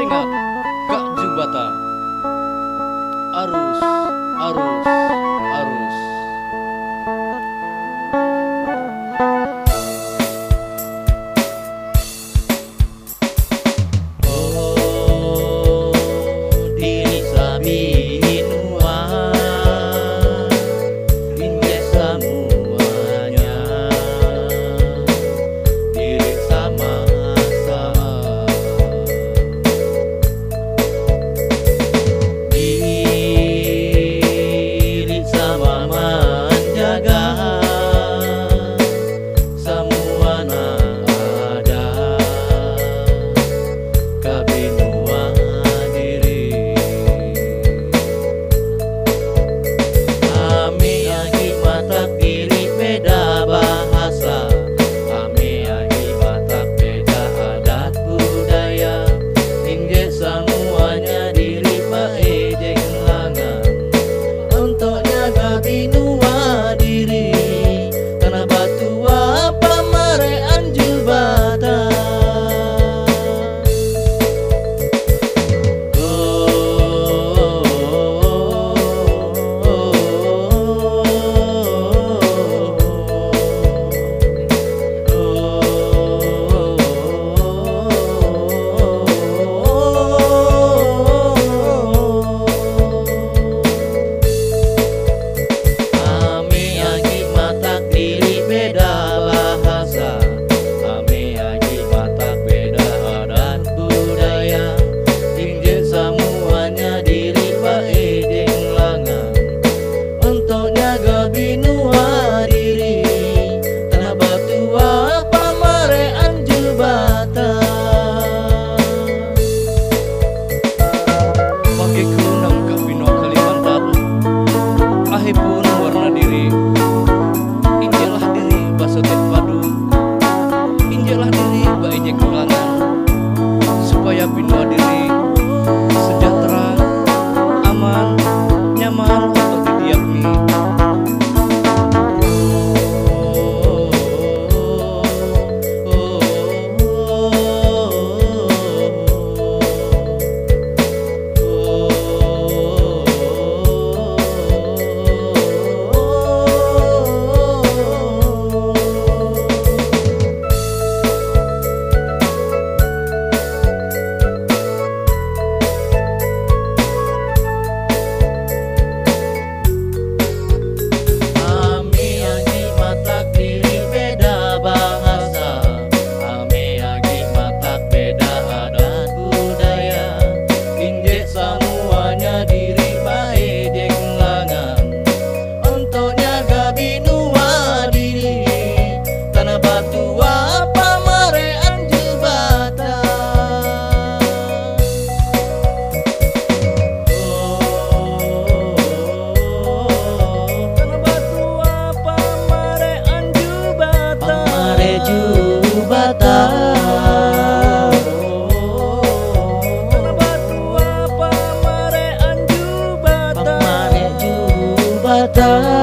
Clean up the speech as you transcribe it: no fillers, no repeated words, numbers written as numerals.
Ingat, Kak Jubata. Arus, arus, arus. Oh, diri sabi inua, injek semuanya, diri sama sama. Diri sama menjaga semua ada kabinua diri. Kami agi matak diri beda bahasa, kami agi matak beda adat budaya, injek semuanya diri paejeng langan untuk jaga binua diri karena batua pamarean jubata. Kami agi matak diri beda bahasa, kami agi matak beda adat budaya, injek semuanya diri paedeng langan untuk jaga binua diri tanah batua pamarean jubata. Pakai kunang Kak Bino Kalimantan. Ahe pun warna diri. Injelah diri basotet padu. Injelah diri baejek kelangan. Supaya binua diri sejahtera, aman, nyaman untuk didiami. Kami agi matak diri beda bahasa, kami agi matak beda adat budaya, injek semuanya diri paedeng langan untuk jaga binua diri tanah batua pamarean jubata. Tanah batua pamarean jubata, pamare jubata. Tanah batua pamarean jubata, pamare jubata.